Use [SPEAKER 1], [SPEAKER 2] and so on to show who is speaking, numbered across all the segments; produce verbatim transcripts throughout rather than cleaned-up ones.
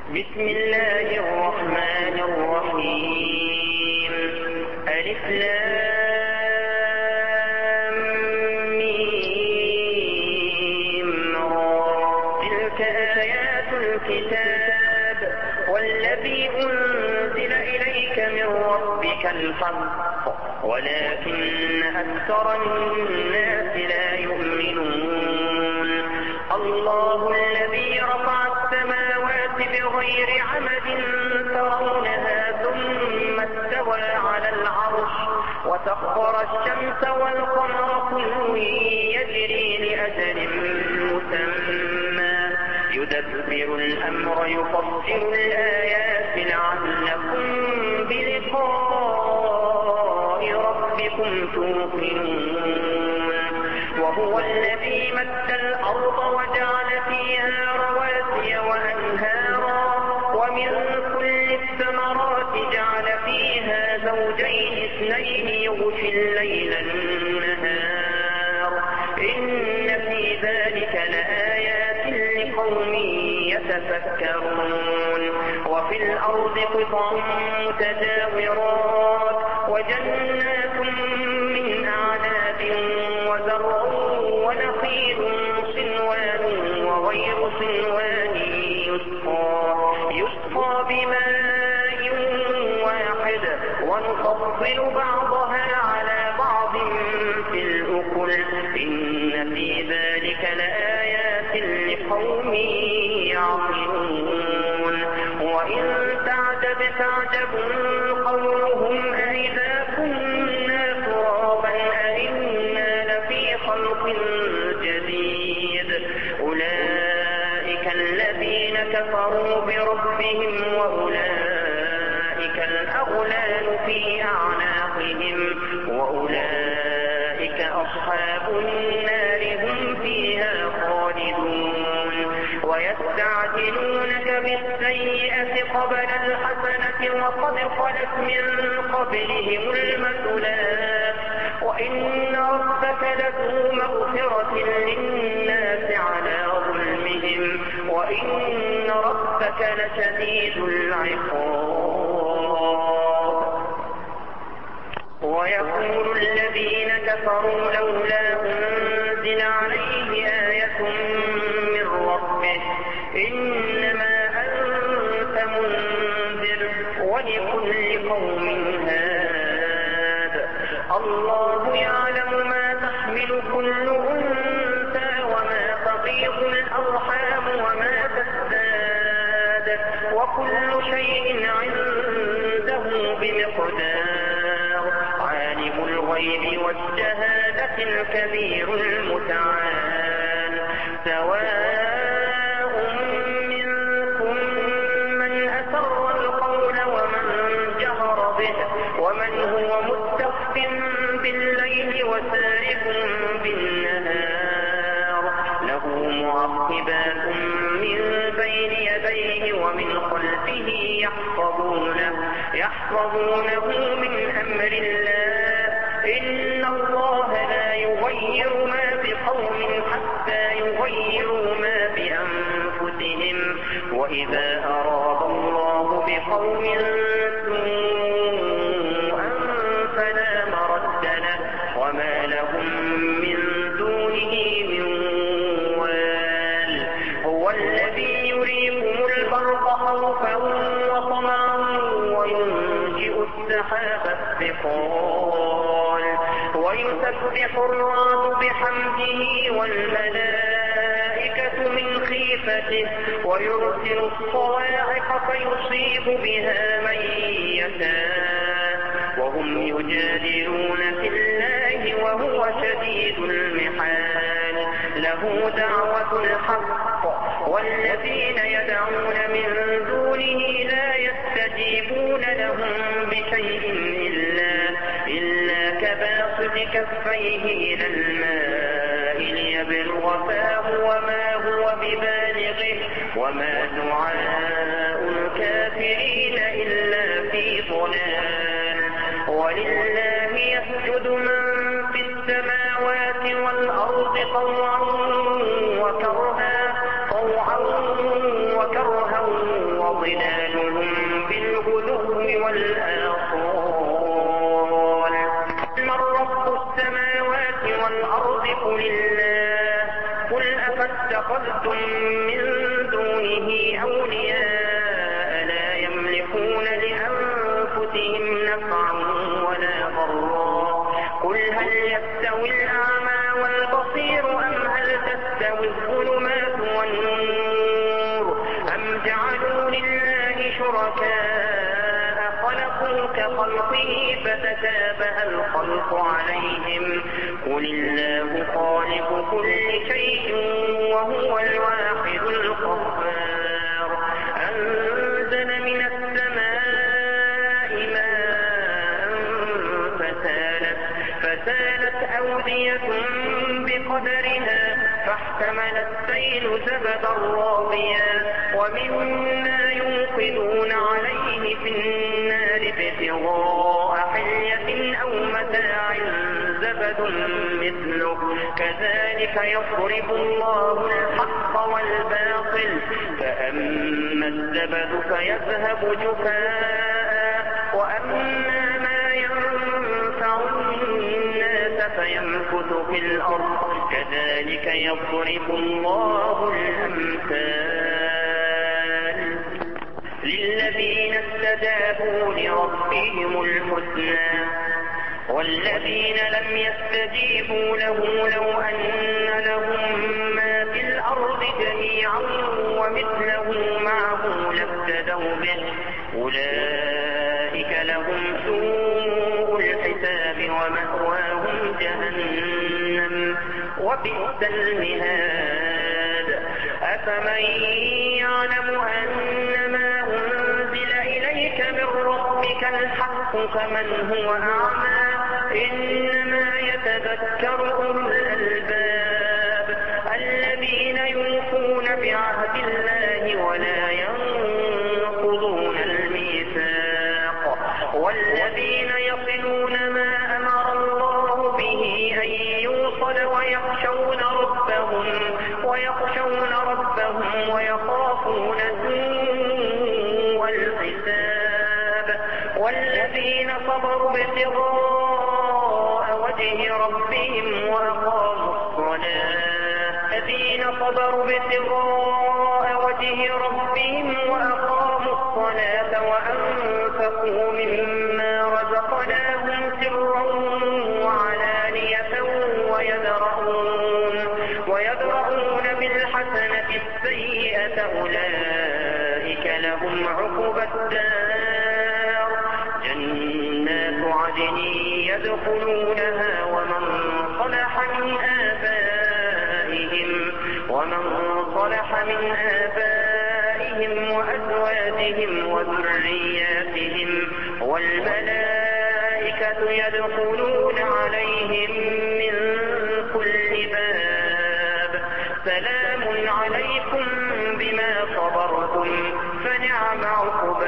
[SPEAKER 1] بسم الله الرحمن الرحيم. ألف لام ميم را. تلك آيات الكتاب والذي أنزل إليك من ربك الحق ولكن أكثر الناس لا يؤمنون. الله الذي رفع السماوات بغير عمد ترونها ثم استوى على العرش وسخر الشمس والقمر كل يجري لأجل مسمى يدبر الأمر يفصل الآيات لعلكم بلقاء ربكم توقنون. وهو الذي مد الأرض وجعل فيها رواسي وأنهارا ومن كل الثمرات جعل فيها زوجين اثنين يغشي الليل النهار إن في ذلك لآيات لقوم يتفكرون. وفي الأرض قطع متجاورات وجنات من أعناب وزرع ونخيل صنوان وغير صنوان يسقى يسقى بماء واحد ونفضل بعضها على بعض في الأكل إن في ذلك لآيات لقوم يعقلون. وإن تعجب تعجب قولهم أإذا كنا ترابا أإنا لفي خلق جديد. أولئك الذين كفروا بربهم وأولئك الأغلال في أعناقهم وأولئك أصحاب النار هم فيها خالدون. ويستعجلونك بالسيئة قبل الحسنة وقد خلت من قبلهم المثلات وإن ربك لذو مغفرة للناس على ظلمهم وإن ربك لشديد العقاب. ويقول الذين كفروا لولا أنزل عليه آية من ربه إنما أنت منذر ولكل قوم هاد. الله يعلم ما تحمل كل أنثى وما تغيض الأرحام وما تزداد وكل شيء عنده بمقدار. عالم الغيب والشهادة الكبير المتعال. سواء منكم من أسر القول ومن جهر به ومن هو مستخف بالليل وسارق بالنهار له معقبات من بين يديه ومن خلفه يحفظونه يحفظونه من أمر الله إن الله لا يغير ما بقوم حتى يغيروا ما بأنفسهم وإذا أراد الله بقوم سوءا فلا مرد له وما لهم من دونه من وال. هو الذي يريكم البرق خوفا وطمعا وينشئ السحاب الثقال ويسبح الرعد بحمده والملائكة من خيفته ويرسل الصواعق فيصيب بها من يشاء وهم يجادلون في الله وهو شديد المحال. له دعوة الحق والذين يدعون من دونه لا يستجيبون لهم بشيء إلا إلا كباسط كفيه إلى الماء ليبلغ فاه وما هو ببالغه وما دعاء الكافرين إلا في ضلال. ولله يسجد من في السماوات والأرض طوعا وكرها طوعا وكرها وظلالهم بالغدو والآصال. من رب السماوات والأرض قل الله قل أفاتخذتم من دونه أولياء لا يملكون لأنفسهم نفعا ولا ضرا قل هل يستوي الأعمى والبصير أم هل تستوي الظلمات والنور أم جعلوا لله شركاء خلقوا كخلقه فتشابه الخلق عليهم قل الله خالق كل شيء وهو الواحد القهار. أنزل من السماء ماء فسالت, فسالت أودية بقدرها فاحتمل السيل زبدا رابيا ومما يوقدون عليه في النار ابتغاء حلية أو متاع زبد مثله كذلك يضرب الله الحق والباطل فأما الزبد فيذهب جفاء وأما ما ينفع الناس فيمكث في الأرض كذلك يضرب الله الأمثال. للذين استجابوا لربهم الحسنى والذين لم يستجيبوا له لو أن لهم ما في الأرض جميعا ومثله معه لافتدوا به أولئك لهم سوء الحساب ومأواهم جهنم وبئس المهاد. أفمن يعلم أنما أنزل إليك من ربك الحق كمن هو أعمى إنما يتذكر أولو الألباب الذين يوفون بعهد الله ولا ينقضون الميثاق والذين يصلون ما أمر الله به أن يوصل ويخشون ربهم ويخشون ربهم ويخافون سوء الحساب والذين صبروا ابتغاء وجه ربهم وأقاموا الصلاة الذين صبروا ابتغاء وجه ربهم وأقاموا الصلاة وأنفقوا مما رزقناهم سرا وعلانية ويدرؤون ويدرؤون بالحسنة السيئة أولئك لهم عقبى الدار جنات عدن يدخلونها ومن صلح من آبائهم ومن صلح من آبائهم وأزواجهم وذرياتهم والملائكة يدخلون عليهم من كل باب سلام عليكم بما صبرتم فنعم عقبى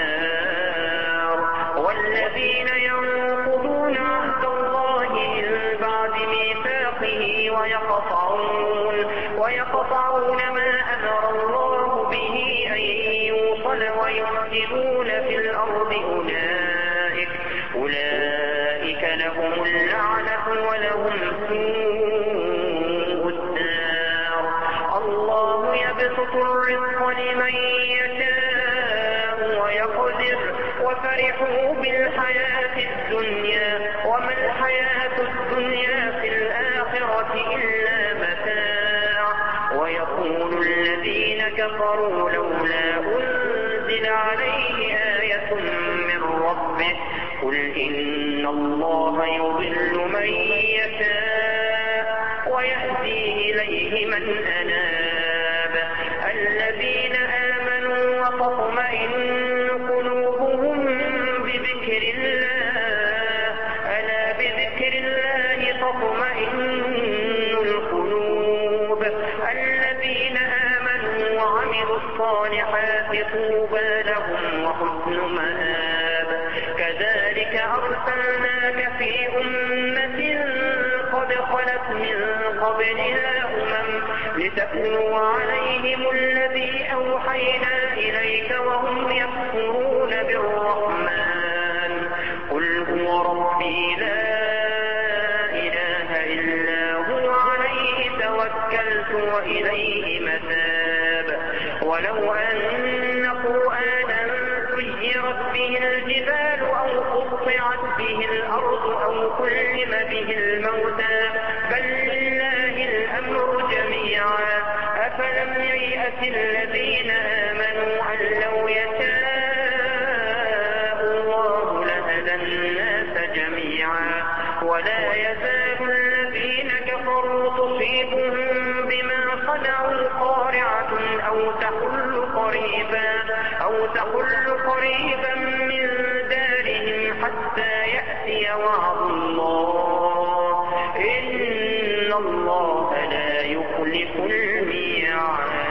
[SPEAKER 1] الدار. والذين ينقضون عهد الله من بعد ميثاقه ويقطعون ويقطعون ما أمر الله به أن يوصل ويفسدون في الأرض أولئك أولئك لهم اللعنة ولهم سوء الدار. الله يبسط الرزق لمن يشاء ويقدر وفرحوا بالحياة الدنيا وما الحياة الدنيا في الآخرة إلا متاع. ويقول الذين كفروا لولا أنزل عليه آية من ربه قل إن الله يضل من يشاء ويهدي إليه من أناب. الذين آمنوا وتطمئن قلوبهم بذكر الله ألا بذكر الله تطمئن القلوب. الذين آمنوا وعملوا الصالحات طوبى لهم وحسن مآب. كذلك أرسلناك في أمة قد خلت من قبلها أمم لتتلو عليهم الذي أوحينا إليك وهم يكفرون بالرحمن قل هو ربي لا إله إلا هو عليه توكلت وإليه متاب ولو أن قرآنا سيرت به الجبال أو قطعت به الأرض أو كلم به الموتى بل لله الأمر جميعا أفلم ييأس الذين آمنوا أن لو يشاء الله لهدى الناس جميعا ولا يزال الذين كفروا تصيبهم بما صنعوا قارعة أو تحل قريبا أو تحل قريبا من دارهم حتى يأتي وعد الله إن الله لا يخلف الميعاد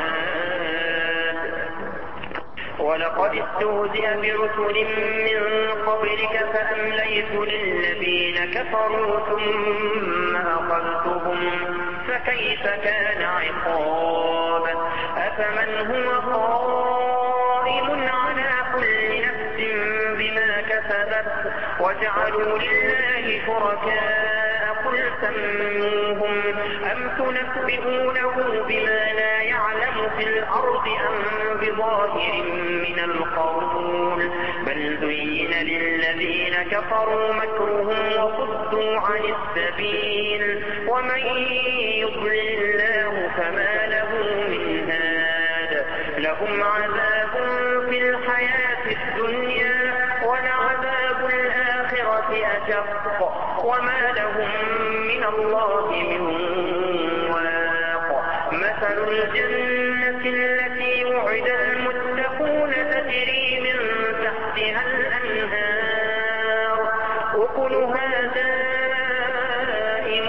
[SPEAKER 1] ولقد استهزئ برسل من قبلك فأمليت للذين كفروا ثم أخذتهم فكيف كان عقاب أفمن هو قائم على كل نفس بما كسبت وجعلوا لله شركاء قل سموهم أم تنبئونه بما لا يعلم في الأرض أم بظاهر من القول بل زين للذين كفروا مكرهم وصدوا عن السبيل ومن يضلل الله فما له من هاد لهم عذاب في الحياة الدنيا ولعذاب الآخرة أشق وما لهم من الله من واق مثل الجنة التي وعد المتقون تجري من تحتها الأنهار أكلها دائم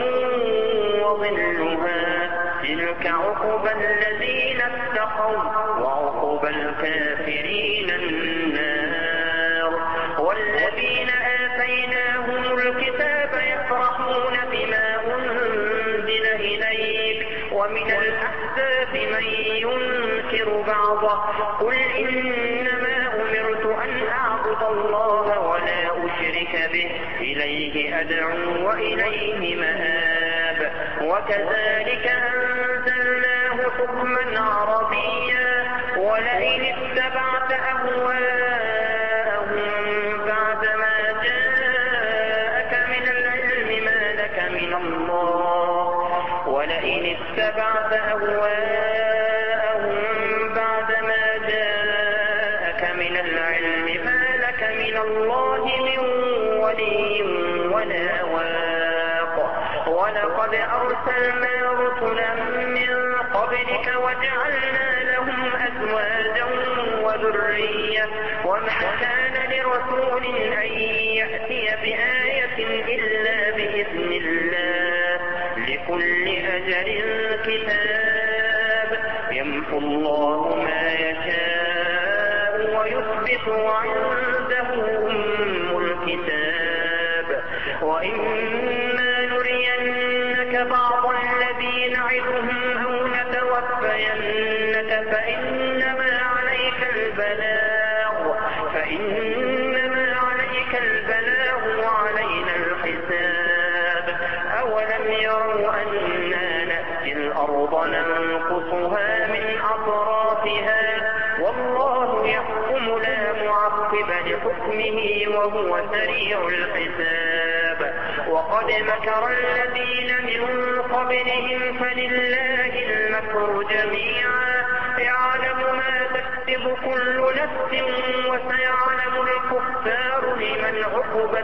[SPEAKER 1] وظلها تلك عقبى الذين اتقوا وعقبى الكافرين النار والذين آتيناهم الكتاب يفرحون بما أنزل إليك ومن الأحزاب من ينكر بعضه قل إنما أمرت أن أعبد الله ولا أشرك به إليه أدعو وإليه مآب وكذلك أنزلناه حكما عربيا ولئن اتبعت أهواءهم بعدما جاءك من العلم ما لك من الله ولئن اتبعت أهواءهم بعدما جاءك من العلم ما لك من الله من ولي ولا واق ولقد أرسلنا رسلا من قبلك وجعلنا لهم أزواجا وذرية وما كان لرسول أن يأتي بآية إلا بإذن الله لكل أجل كتاب يمحو الله ما يشاء ويثبت وعنده أم الكتاب وإما نرينك بعض الذي نعدهم أو نتوفينك فإنما عليك البلاغ فإنما عليك البلاغ وعلينا الحساب أولم يروا أنا نأتي الأرض ننقصها من أطرافها والله يحكم لا معقب لحكمه وهو سريع الحساب وقد مكر الذين من قبلهم فلله المكر جميعا يعلم ما تكسب كل نفس وسيعلم الكفار لمن عقبى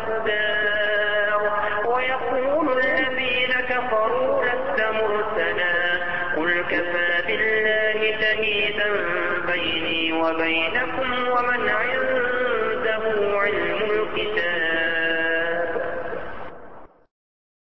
[SPEAKER 1] الدار ويقول الذين كفروا لست مرسلا قل كفى بالله شهيدا بيني وبينكم ومن عنده علم الكتاب